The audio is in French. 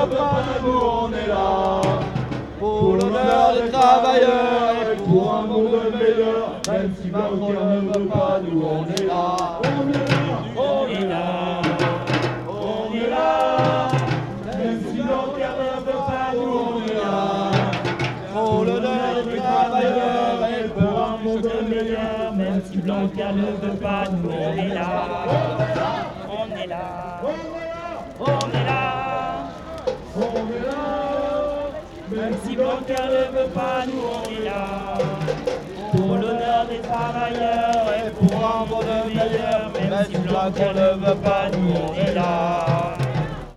veut pas de nous, on est là. Pour l'honneur des travailleurs et pour un monde meilleur, même si Macron ne veut pas de nous, on est là. On est là, on est là, on est là. Même si Blanquer ne veut pas de nous, on est là. Pour l'honneur des travailleurs et pour un monde meilleur, même si Blanquer ne veut pas de nous, on est là. On est là, On est là, on est là, on est là. Même si Blanquer ne veut pas, nous on est là. pour l'honneur des travailleurs et pour un monde meilleur, même si Blanquer ne veut pas, nous on est là.